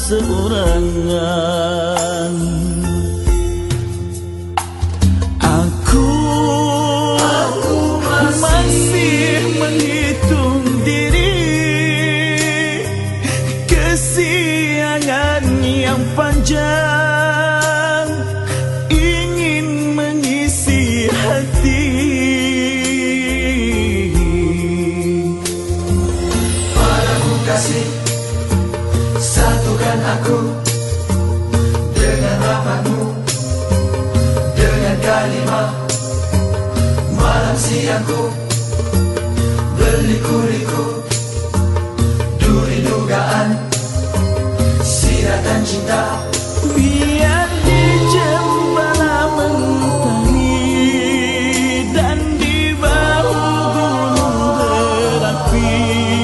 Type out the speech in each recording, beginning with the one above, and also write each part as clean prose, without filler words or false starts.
seorangan. Aku masih menghitung diri kesiangan yang panjang ingin mengisi hati. Padamu kasih, satukan aku dengan rahmatmu, dengan kalimat malam siangku, berliku-liku duri dugaan siratan cinta. Biar dijembala mentari dan di bahu gunung berapi,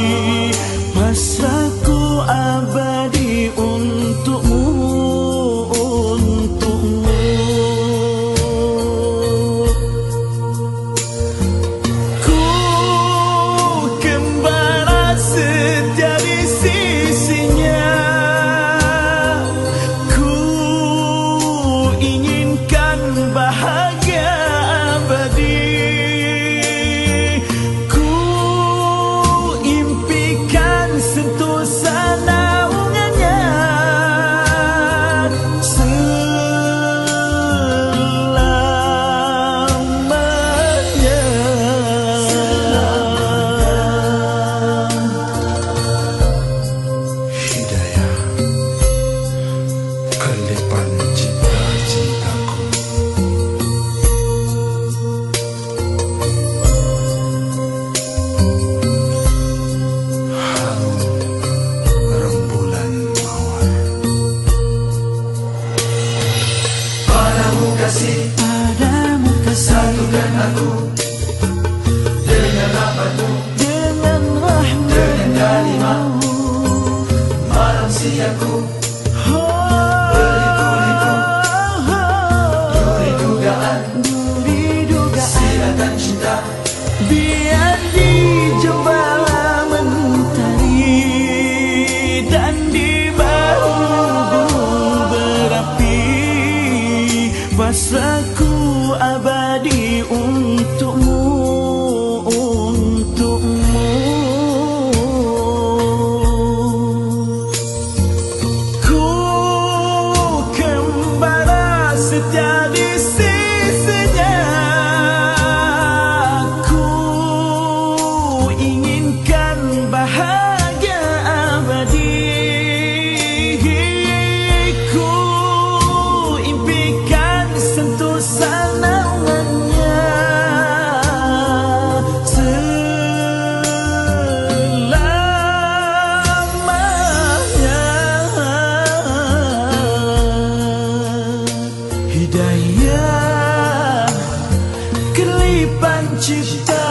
pasrahku abadi untukmu, untukmu. Ku kembali setia di sisinya. Bahagia abadi, ku impikan sentuhan naungannya selamanya. Hidayah, kelipan cinta-cintaku. Padamu kasih, satukan aku dengan rahmatmu, dengan dengan kalimat malam siangku, berliku-liku duri dugaan siratan cinta. Biar dijembala mentari dan di bahu gunung berapi, pasrahku abadi untukmu, untukmu. Ku kembali setia di sisinya. Ku inginkan bahagia abadi. Ku impikan sentuhan naungannya selamanya. Hidayah, kelipan cipta.